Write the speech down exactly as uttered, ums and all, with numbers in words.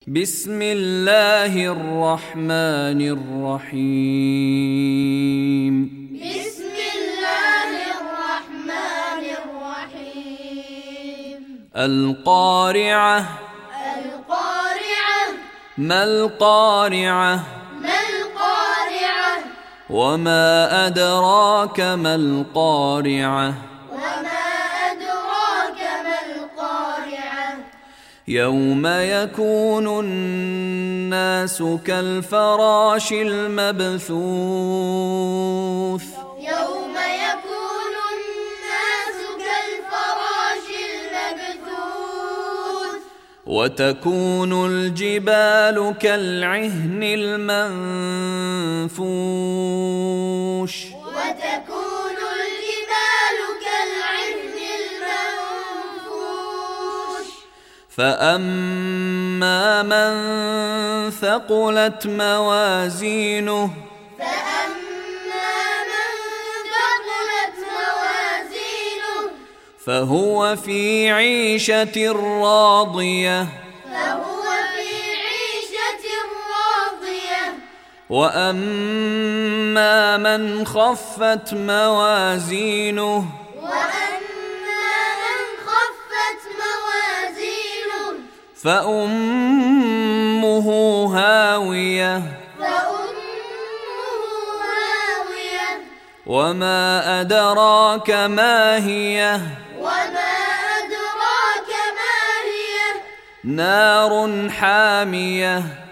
بسم الله الرحمن الرحيم بسم الله الرحمن الرحيم القارعة القارعة ما القارعة ما القارعة وما أدراك ما القارعة وما أدراك ما القارعة يوم يكون الناس كالفراش المبثوث يوم يكون الناس كالفراش المبثوث وتكون الجبال كالعهن المنفوش وتكون الجبال كالعهن المنفوش فأما من ثقلت موازينه فأما من ثقلت موازينه فهو في عيشة راضية فهو في عيشة راضية وأما من خفت موازينه وأما من خفت موازينه فأمه هاوية فأمه هاوية وما أدراك ما هي وما أدراك ما هي نار حامية